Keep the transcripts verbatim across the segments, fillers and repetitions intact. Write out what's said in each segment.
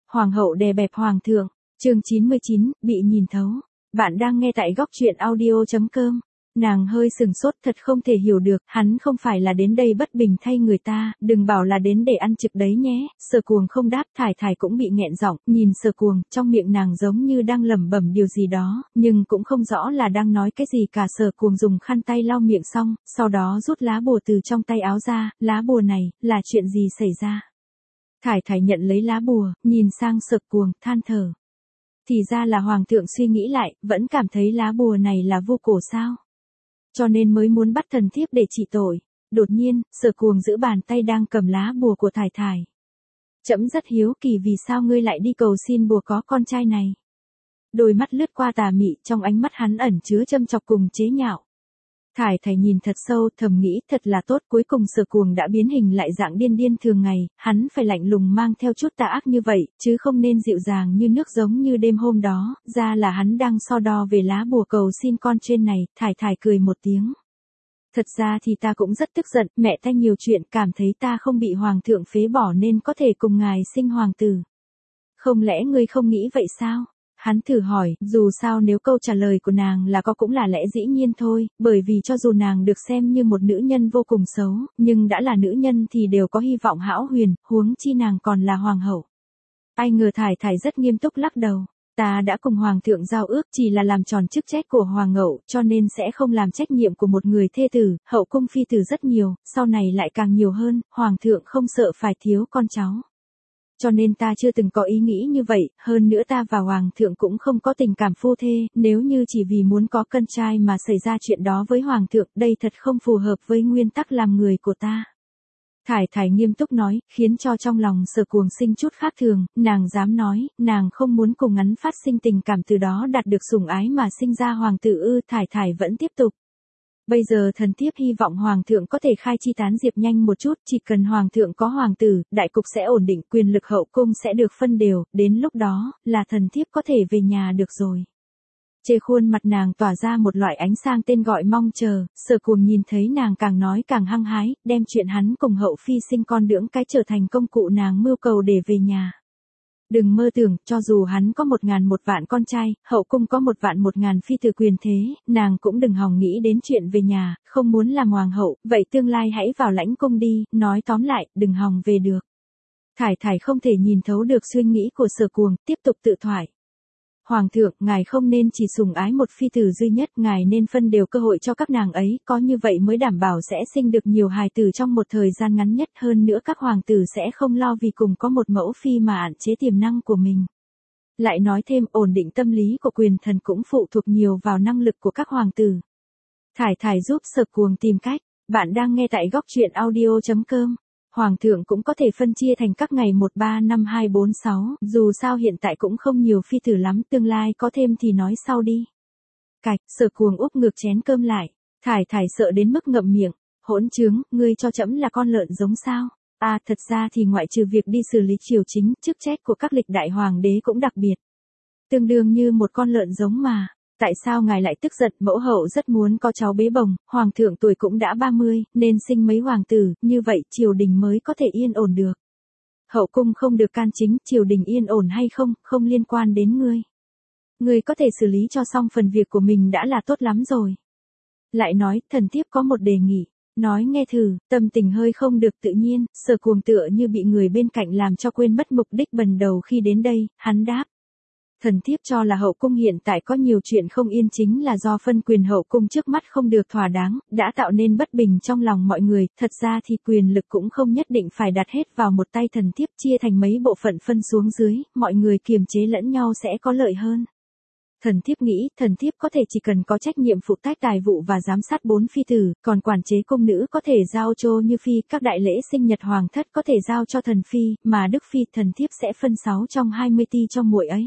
Hoàng hậu đè bẹp hoàng thượng, chương chín mươi chín, bị nhìn thấu. Bạn đang nghe tại góc truyện audio chấm com. Nàng hơi sừng sốt, thật không thể hiểu được, hắn không phải là đến đây bất bình thay người ta, đừng bảo là đến để ăn trực đấy nhé. Sở Cuồng không đáp, Thải Thải cũng bị nghẹn giọng, nhìn Sở Cuồng, trong miệng nàng giống như đang lẩm bẩm điều gì đó, nhưng cũng không rõ là đang nói cái gì cả. Sở Cuồng dùng khăn tay lau miệng xong, sau đó rút lá bùa từ trong tay áo ra. Lá bùa này, là chuyện gì xảy ra? Thải Thải nhận lấy lá bùa, nhìn sang Sở Cuồng, than thở. Thì ra là hoàng thượng suy nghĩ lại, vẫn cảm thấy lá bùa này là vô cổ sao? Cho nên mới muốn bắt thần thiếp để trị tội. Đột nhiên, Sở Cuồng giữ bàn tay đang cầm lá bùa của Thải Thải. Trẫm rất hiếu kỳ vì sao ngươi lại đi cầu xin bùa có con trai này. Đôi mắt lướt qua tà mị, trong ánh mắt hắn ẩn chứa châm chọc cùng chế nhạo. Thải Thải nhìn thật sâu, thầm nghĩ thật là tốt, cuối cùng Sở Cuồng đã biến hình lại dạng điên điên thường ngày, hắn phải lạnh lùng mang theo chút tà ác như vậy, chứ không nên dịu dàng như nước giống như đêm hôm đó. Ra là hắn đang so đo về lá bùa cầu xin con trên này. Thải Thải cười một tiếng. Thật ra thì ta cũng rất tức giận, mẹ ta nhiều chuyện, cảm thấy ta không bị hoàng thượng phế bỏ nên có thể cùng ngài sinh hoàng tử. Không lẽ ngươi không nghĩ vậy sao? Hắn thử hỏi, dù sao nếu câu trả lời của nàng là có cũng là lẽ dĩ nhiên thôi, bởi vì cho dù nàng được xem như một nữ nhân vô cùng xấu, nhưng đã là nữ nhân thì đều có hy vọng hão huyền, huống chi nàng còn là hoàng hậu. Ai ngờ Thải Thải rất nghiêm túc lắc đầu. Ta đã cùng hoàng thượng giao ước chỉ là làm tròn chức trách của hoàng hậu, cho nên sẽ không làm trách nhiệm của một người thê tử. Hậu cung phi tử rất nhiều, sau này lại càng nhiều hơn, hoàng thượng không sợ phải thiếu con cháu. Cho nên ta chưa từng có ý nghĩ như vậy, hơn nữa ta và hoàng thượng cũng không có tình cảm phu thê, nếu như chỉ vì muốn có con trai mà xảy ra chuyện đó với hoàng thượng, đây thật không phù hợp với nguyên tắc làm người của ta. Thải Thải nghiêm túc nói, khiến cho trong lòng Sở Cuồng sinh chút khác thường, nàng dám nói, nàng không muốn cùng hắn phát sinh tình cảm, từ đó đạt được sủng ái mà sinh ra hoàng tử ư? Thải Thải vẫn tiếp tục. Bây giờ thần thiếp hy vọng hoàng thượng có thể khai chi tán diệp nhanh một chút, chỉ cần hoàng thượng có hoàng tử, đại cục sẽ ổn định, quyền lực hậu cung sẽ được phân đều, đến lúc đó, là thần thiếp có thể về nhà được rồi. Trên khuôn mặt nàng tỏa ra một loại ánh sáng tên gọi mong chờ. Sở Cuồng nhìn thấy nàng càng nói càng hăng hái, đem chuyện hắn cùng hậu phi sinh con đưỡng cái trở thành công cụ nàng mưu cầu để về nhà. Đừng mơ tưởng, cho dù hắn có một ngàn một vạn con trai, hậu cung có một vạn một ngàn phi tử quyền thế, nàng cũng đừng hòng nghĩ đến chuyện về nhà, không muốn làm hoàng hậu, vậy tương lai hãy vào lãnh cung đi, nói tóm lại, đừng hòng về được. Thải Thải không thể nhìn thấu được suy nghĩ của Sở Cuồng, tiếp tục tự thoại. Hoàng thượng, ngài không nên chỉ sủng ái một phi tử duy nhất, ngài nên phân đều cơ hội cho các nàng ấy, có như vậy mới đảm bảo sẽ sinh được nhiều hài tử trong một thời gian ngắn nhất, hơn nữa các hoàng tử sẽ không lo vì cùng có một mẫu phi mà hạn chế tiềm năng của mình. Lại nói thêm, ổn định tâm lý của quyền thần cũng phụ thuộc nhiều vào năng lực của các hoàng tử. Thải Thải giúp Sở Cuồng tìm cách. Bạn đang nghe tại góc truyện audio chấm com. Hoàng thượng cũng có thể phân chia thành các ngày một, ba, năm, hai, bốn, sáu, dù sao hiện tại cũng không nhiều phi tử lắm, tương lai có thêm thì nói sau đi. Cạch, Sở Cuồng úp ngược chén cơm lại. Thải Thải sợ đến mức ngậm miệng. Hỗn trướng, ngươi cho trẫm là con lợn giống sao? À, thật ra thì ngoại trừ việc đi xử lý triều chính, chức trách của các lịch đại hoàng đế cũng đặc biệt. Tương đương như một con lợn giống mà. Tại sao ngài lại tức giận? Mẫu hậu rất muốn có cháu bế bồng, hoàng thượng tuổi cũng đã ba mươi, nên sinh mấy hoàng tử, như vậy triều đình mới có thể yên ổn được. Hậu cung không được can chính, triều đình yên ổn hay không, không liên quan đến ngươi. Ngươi có thể xử lý cho xong phần việc của mình đã là tốt lắm rồi. Lại nói, thần thiếp có một đề nghị, nói nghe thử. Tâm tình hơi không được tự nhiên, Sở Cuồng tựa như bị người bên cạnh làm cho quên mất mục đích ban đầu khi đến đây, hắn đáp. Thần thiếp cho là hậu cung hiện tại có nhiều chuyện không yên chính là do phân quyền hậu cung trước mắt không được thỏa đáng, đã tạo nên bất bình trong lòng mọi người, thật ra thì quyền lực cũng không nhất định phải đặt hết vào một tay, thần thiếp chia thành mấy bộ phận phân xuống dưới, mọi người kiềm chế lẫn nhau sẽ có lợi hơn. Thần thiếp nghĩ, thần thiếp có thể chỉ cần có trách nhiệm phụ trách tài vụ và giám sát bốn phi tử, còn quản chế cung nữ có thể giao cho Như Phi, các đại lễ sinh nhật hoàng thất có thể giao cho thần phi, mà Đức Phi thần thiếp sẽ phân sáu trong hai mươi ti cho muội ấy.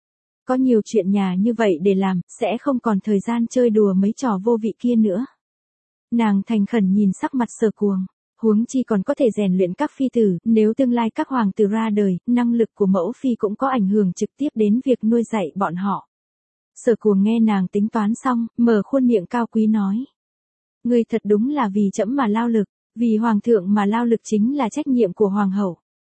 Có nhiều chuyện nhà như vậy để làm, sẽ không còn thời gian chơi đùa mấy trò vô vị kia nữa. Nàng thành khẩn nhìn sắc mặt Sở Cuồng, huống chi còn có thể rèn luyện các phi tử, nếu tương lai các hoàng tử ra đời, năng lực của mẫu phi cũng có ảnh hưởng trực tiếp đến việc nuôi dạy bọn họ. Sở Cuồng nghe nàng tính toán xong, mở khuôn miệng cao quý nói. Ngươi thật đúng là vì trẫm mà lao lực, vì hoàng thượng mà lao lực chính là trách nhiệm của hoàng hậu.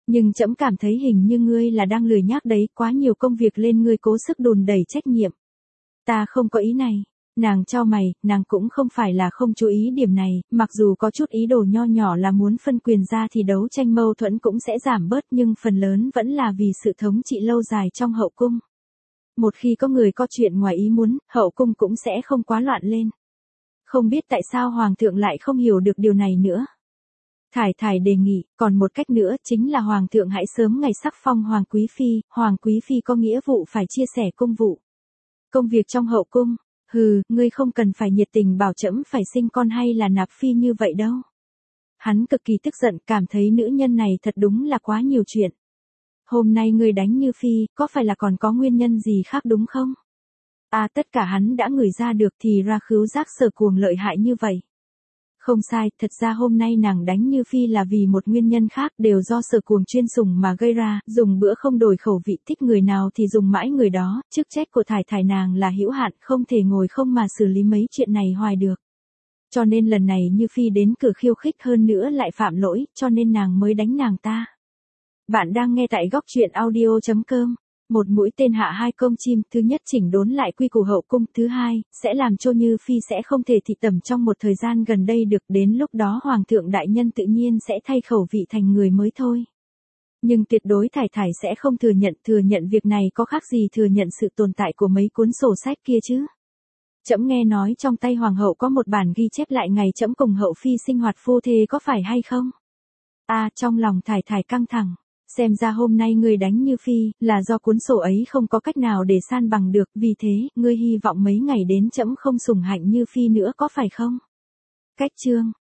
Nhưng trẫm cảm thấy hình như ngươi là đang lười nhác đấy, quá nhiều công việc lên ngươi cố sức đùn đẩy trách nhiệm. Ta không có ý này. Nàng chau mày, nàng cũng không phải là không chú ý điểm này, mặc dù có chút ý đồ nho nhỏ là muốn phân quyền ra thì đấu tranh mâu thuẫn cũng sẽ giảm bớt, nhưng phần lớn vẫn là vì sự thống trị lâu dài trong hậu cung. Một khi có người có chuyện ngoài ý muốn, hậu cung cũng sẽ không quá loạn lên. Không biết tại sao hoàng thượng lại không hiểu được điều này nữa. Thải Thải đề nghị, còn một cách nữa chính là hoàng thượng hãy sớm ngày sắc phong hoàng quý phi, hoàng quý phi có nghĩa vụ phải chia sẻ công vụ. Công việc trong hậu cung, hừ, ngươi không cần phải nhiệt tình bảo trẫm phải sinh con hay là nạp phi như vậy đâu. Hắn cực kỳ tức giận, cảm thấy nữ nhân này thật đúng là quá nhiều chuyện. Hôm nay ngươi đánh Như Phi, có phải là còn có nguyên nhân gì khác đúng không? À, tất cả hắn đã ngửi ra được thì ra khứu giác Sở Cuồng lợi hại như vậy. Không sai, thật ra hôm nay nàng đánh Như Phi là vì một nguyên nhân khác, đều do Sở Cuồng chuyên sủng mà gây ra, dùng bữa không đổi khẩu vị, thích người nào thì dùng mãi người đó, chức trách của Thải Thải nàng là hữu hạn, không thể ngồi không mà xử lý mấy chuyện này hoài được. Cho nên lần này Như Phi đến cửa khiêu khích hơn nữa lại phạm lỗi, cho nên nàng mới đánh nàng ta. Bạn đang nghe tại góc truyện audio chấm com. Một mũi tên hạ hai con chim, thứ nhất chỉnh đốn lại quy củ hậu cung, thứ hai, sẽ làm cho Như Phi sẽ không thể thị tẩm trong một thời gian gần đây được, đến lúc đó Hoàng thượng đại nhân tự nhiên sẽ thay khẩu vị thành người mới thôi. Nhưng tuyệt đối Thải Thải sẽ không thừa nhận, thừa nhận việc này có khác gì thừa nhận sự tồn tại của mấy cuốn sổ sách kia chứ. Trẫm nghe nói trong tay Hoàng hậu có một bản ghi chép lại ngày trẫm cùng hậu phi sinh hoạt phu thê có phải hay không? À, trong lòng Thải Thải căng thẳng. Xem ra hôm nay ngươi đánh Như Phi, là do cuốn sổ ấy không có cách nào để san bằng được, vì thế, ngươi hy vọng mấy ngày đến trẫm không sủng hạnh Như Phi nữa có phải không? Cách chương,